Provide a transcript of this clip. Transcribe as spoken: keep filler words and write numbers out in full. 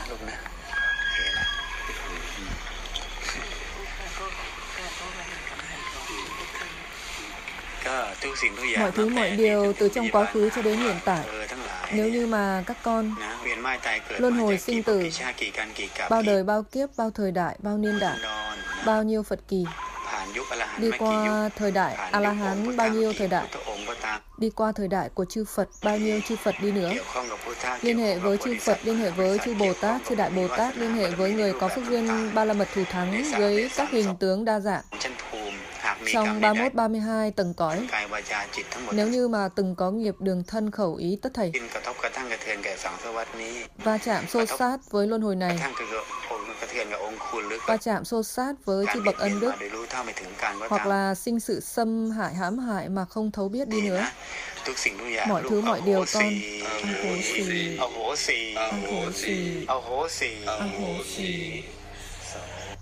ลูกนะโอเคนะก็ทุกสิ่งทุกอย่าง Mọi thứ mọi điều từ trong quá khứ cho đến hiện tại. เออทั้งหลาย Nếu như mà các con นะเวียนว่ายตายเกิด luân มา hồi จากกี่ sinh ภพ tử, กี่ชาติกี่การกี่กับ bao กี่ đời bao kiếp, bao thời đại, bao niên ด đại, อนนะ bao nhiêu Phật kỳ, ผ่านยุคอรหันต์ đi มากี่ยุค qua thời đại ผ่าน A ยุ La คองค์ Hán พุทธ bao เจ้า nhiêu กี่ thời พุ đại, ทธองค์ก็ตาม đi qua thời đại của chư Phật bao nhiêu chư Phật đi nữa, เกี่ยวข้องกับพุทธะ liên hệ với chư Phật, liên hệ với chư Bồ Tát, chư Đại Bồ Tát, liên hệ với người có phước duyên ba la mật thù thắng với các hình tướng đa dạng ชั้นภูมิหากมีกรรม trong ใด ba mươi mốt, ba mươi hai tầng cõi. ๆกายวาจาจิตทั้งหมด Nếu như mà từng có nghiệp đường thân khẩu ý tất thảy กินกระทบกระทั่งกระเทือนแก่สังสารวัฏนี้ va chạm xô sát với luân hồi กระ này, ทั่งกระเทือนองค์กระเทือนกับองค์คุณหรือ va chạm xô sát với การ chư เบีย bậc ดเบียน ân มา đức, โดยรู้เท่าไม่ถึงการก็ hoặc ตาม là sinh sự xâm hại hãm hại mà không thấu biết đi นี่ nữa. นะทุกสิ่งทุกอย่าง Mọi ลูก thứ เอา mọi โห điều สี con อโหสีเอาโหสีอโหสีเอาโหสีอโหสีสอง